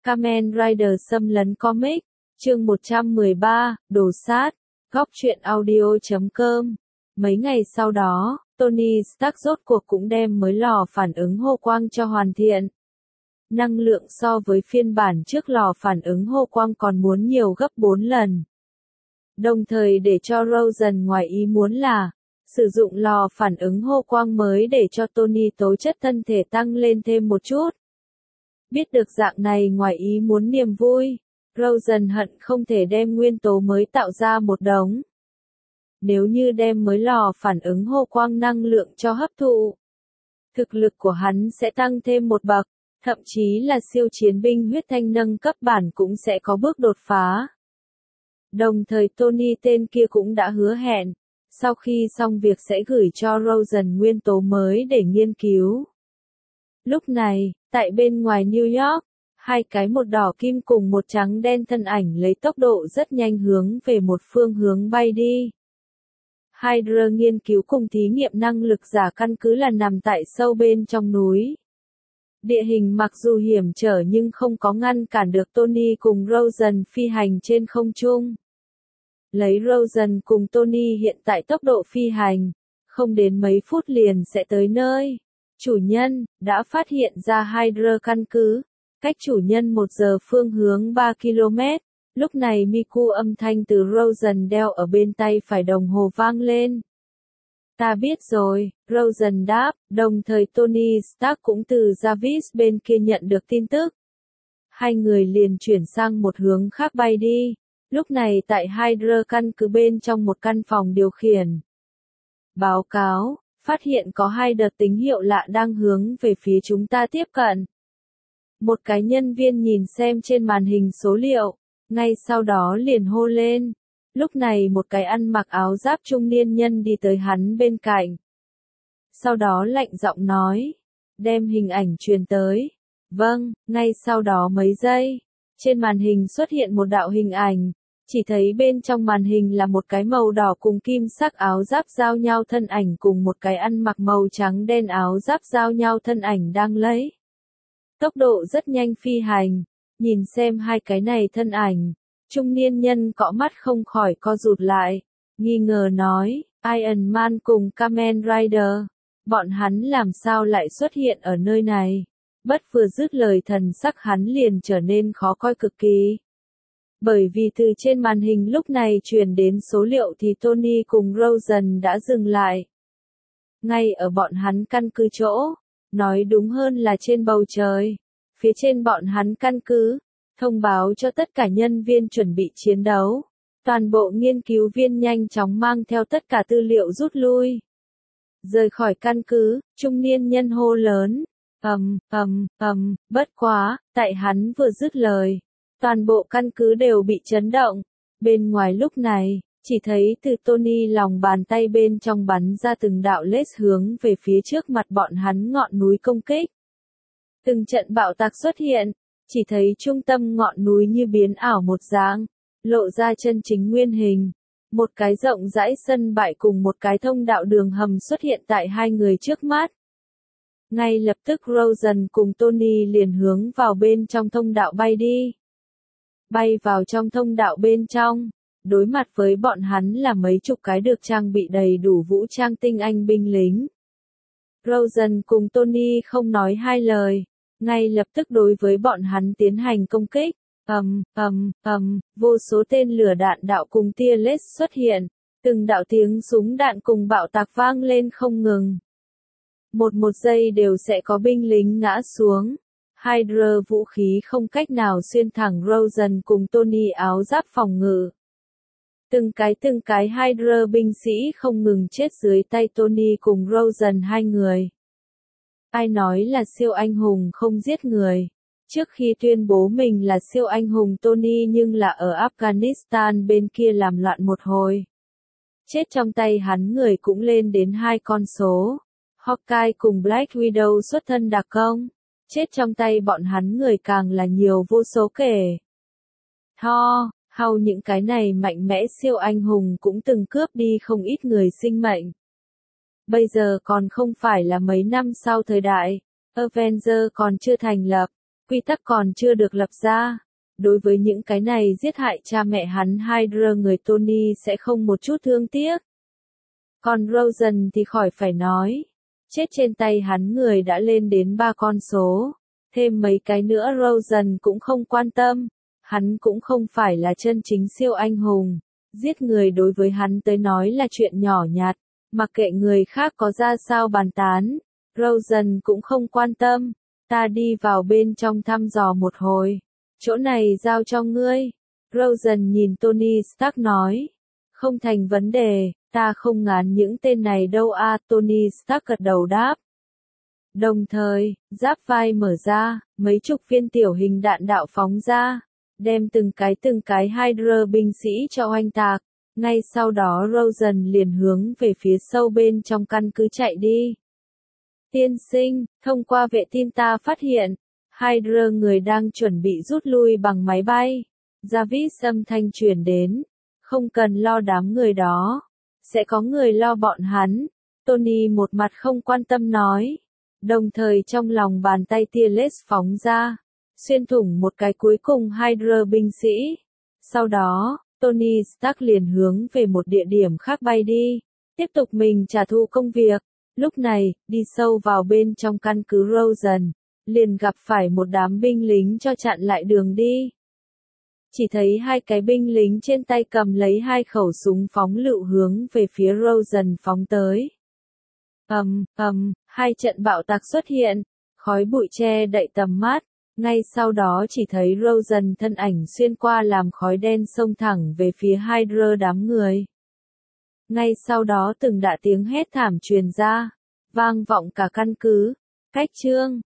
Kamen Rider xâm lấn comic, chương 113, đồ sát, góc truyện audio.com. Mấy ngày sau đó, Tony Stark rốt cuộc cũng đem mới lò phản ứng hô quang cho hoàn thiện. Năng lượng so với phiên bản trước lò phản ứng hô quang còn muốn nhiều gấp 4 lần. Đồng thời để cho Rosen ngoài ý muốn là, sử dụng lò phản ứng hô quang mới để cho Tony tố chất thân thể tăng lên thêm một chút. Biết được dạng này ngoài ý muốn niềm vui, Rosen hận không thể đem nguyên tố mới tạo ra một đống. Nếu như đem mới lò phản ứng hô quang năng lượng cho hấp thụ, thực lực của hắn sẽ tăng thêm một bậc, thậm chí là siêu chiến binh huyết thanh nâng cấp bản cũng sẽ có bước đột phá. Đồng thời Tony tên kia cũng đã hứa hẹn, sau khi xong việc sẽ gửi cho Rosen nguyên tố mới để nghiên cứu. Lúc này, tại bên ngoài New York, hai cái một đỏ kim cùng một trắng đen thân ảnh lấy tốc độ rất nhanh hướng về một phương hướng bay đi. Hydra nghiên cứu cùng thí nghiệm năng lực giả căn cứ là nằm tại sâu bên trong núi. Địa hình mặc dù hiểm trở nhưng không có ngăn cản được Tony cùng Rosen phi hành trên không trung. Lấy Rosen cùng Tony hiện tại tốc độ phi hành, không đến mấy phút liền sẽ tới nơi. Chủ nhân, đã phát hiện ra Hydra căn cứ, cách chủ nhân 1 giờ phương hướng 3 km. Lúc này Miku âm thanh từ Rosen đeo ở bên tay phải đồng hồ vang lên. Ta biết rồi, Rosen đáp, đồng thời Tony Stark cũng từ Jarvis bên kia nhận được tin tức. Hai người liền chuyển sang một hướng khác bay đi. Lúc này tại Hydra căn cứ bên trong một căn phòng điều khiển. Báo cáo, phát hiện có 2 đợt tín hiệu lạ đang hướng về phía chúng ta tiếp cận. Một cái nhân viên nhìn xem trên màn hình số liệu, ngay sau đó liền hô lên. Lúc này một cái ăn mặc áo giáp trung niên nhân đi tới hắn bên cạnh. Sau đó lạnh giọng nói, đem hình ảnh truyền tới. Vâng, ngay sau đó mấy giây, trên màn hình xuất hiện một đạo hình ảnh. Chỉ thấy bên trong màn hình là một cái màu đỏ cùng kim sắc áo giáp giao nhau thân ảnh cùng một cái ăn mặc màu trắng đen áo giáp giao nhau thân ảnh đang lấy tốc độ rất nhanh phi hành. Nhìn xem hai cái này thân ảnh, trung niên nhân cọ mắt không khỏi co rụt lại, nghi ngờ nói, Iron Man cùng Kamen Rider, bọn hắn làm sao lại xuất hiện ở nơi này? Bất vừa dứt lời thần sắc hắn liền trở nên khó coi cực kỳ. Bởi vì từ trên màn hình lúc này truyền đến số liệu thì Tony cùng Rosen đã dừng lại. Ngay ở bọn hắn căn cứ chỗ, nói đúng hơn là trên bầu trời, phía trên bọn hắn căn cứ, thông báo cho tất cả nhân viên chuẩn bị chiến đấu. Toàn bộ nghiên cứu viên nhanh chóng mang theo tất cả tư liệu rút lui. Rời khỏi căn cứ, trung niên nhân hô lớn, bất quá, tại hắn vừa dứt lời. Toàn bộ căn cứ đều bị chấn động. Bên ngoài lúc này, chỉ thấy từ Tony lòng bàn tay bên trong bắn ra từng đạo laser hướng về phía trước mặt bọn hắn ngọn núi công kích. Từng trận bạo tạc xuất hiện, chỉ thấy trung tâm ngọn núi như biến ảo một dáng, lộ ra chân chính nguyên hình. Một cái rộng rãi sân bãi cùng một cái thông đạo đường hầm xuất hiện tại hai người trước mắt. Ngay lập tức Rosen cùng Tony liền hướng vào bên trong thông đạo bay đi. Bay vào trong thông đạo bên trong, đối mặt với bọn hắn là mấy chục cái được trang bị đầy đủ vũ trang tinh anh binh lính. Rosen cùng Tony không nói hai lời, ngay lập tức đối với bọn hắn tiến hành công kích. Vô số tên lửa đạn đạo cùng tia laser xuất hiện, từng đạo tiếng súng đạn cùng bạo tạc vang lên không ngừng. Một giây đều sẽ có binh lính ngã xuống. Hydra vũ khí không cách nào xuyên thẳng Rosen cùng Tony áo giáp phòng ngự. Từng cái Hydra binh sĩ không ngừng chết dưới tay Tony cùng Rosen hai người. Ai nói là siêu anh hùng không giết người? Trước khi tuyên bố mình là siêu anh hùng Tony nhưng là ở Afghanistan bên kia làm loạn một hồi. Chết trong tay hắn người cũng lên đến 2 con số. Hawkeye cùng Black Widow xuất thân đặc công. Chết trong tay bọn hắn người càng là nhiều vô số kể. Hao những cái này mạnh mẽ siêu anh hùng cũng từng cướp đi không ít người sinh mệnh. Bây giờ còn không phải là mấy năm sau thời đại, Avenger còn chưa thành lập, quy tắc còn chưa được lập ra. Đối với những cái này giết hại cha mẹ hắn Hydra người Tony sẽ không một chút thương tiếc. Còn Rosen thì khỏi phải nói. Chết trên tay hắn người đã lên đến 3 con số. Thêm mấy cái nữa Rosen cũng không quan tâm. Hắn cũng không phải là chân chính siêu anh hùng. Giết người đối với hắn tới nói là chuyện nhỏ nhặt. Mặc kệ người khác có ra sao bàn tán. Rosen cũng không quan tâm. Ta đi vào bên trong thăm dò một hồi. Chỗ này giao cho ngươi. Rosen nhìn Tony Stark nói. Không thành vấn đề, ta không ngán những tên này đâu à, Tony Stark gật đầu đáp. Đồng thời, giáp vai mở ra, mấy chục viên tiểu hình đạn đạo phóng ra, đem từng cái Hydra binh sĩ cho oanh tạc. Ngay sau đó Rosen liền hướng về phía sâu bên trong căn cứ chạy đi. Tiên sinh, thông qua vệ tin ta phát hiện, Hydra người đang chuẩn bị rút lui bằng máy bay. Jarvis âm thanh truyền đến. Không cần lo đám người đó. Sẽ có người lo bọn hắn. Tony một mặt không quan tâm nói. Đồng thời trong lòng bàn tay tia laser phóng ra. Xuyên thủng một cái cuối cùng Hydra binh sĩ. Sau đó, Tony Stark liền hướng về một địa điểm khác bay đi. Tiếp tục mình trả thù công việc. Lúc này, đi sâu vào bên trong căn cứ Rosen. Liền gặp phải một đám binh lính cho chặn lại đường đi. Chỉ thấy hai cái binh lính trên tay cầm lấy hai khẩu súng phóng lựu hướng về phía Rosen phóng tới. Hai trận bạo tạc xuất hiện, khói bụi che đậy tầm mắt, ngay sau đó chỉ thấy Rosen thân ảnh xuyên qua làm khói đen xông thẳng về phía Hydra đám người. Ngay sau đó từng đạ tiếng hét thảm truyền ra, vang vọng cả căn cứ. Cách chương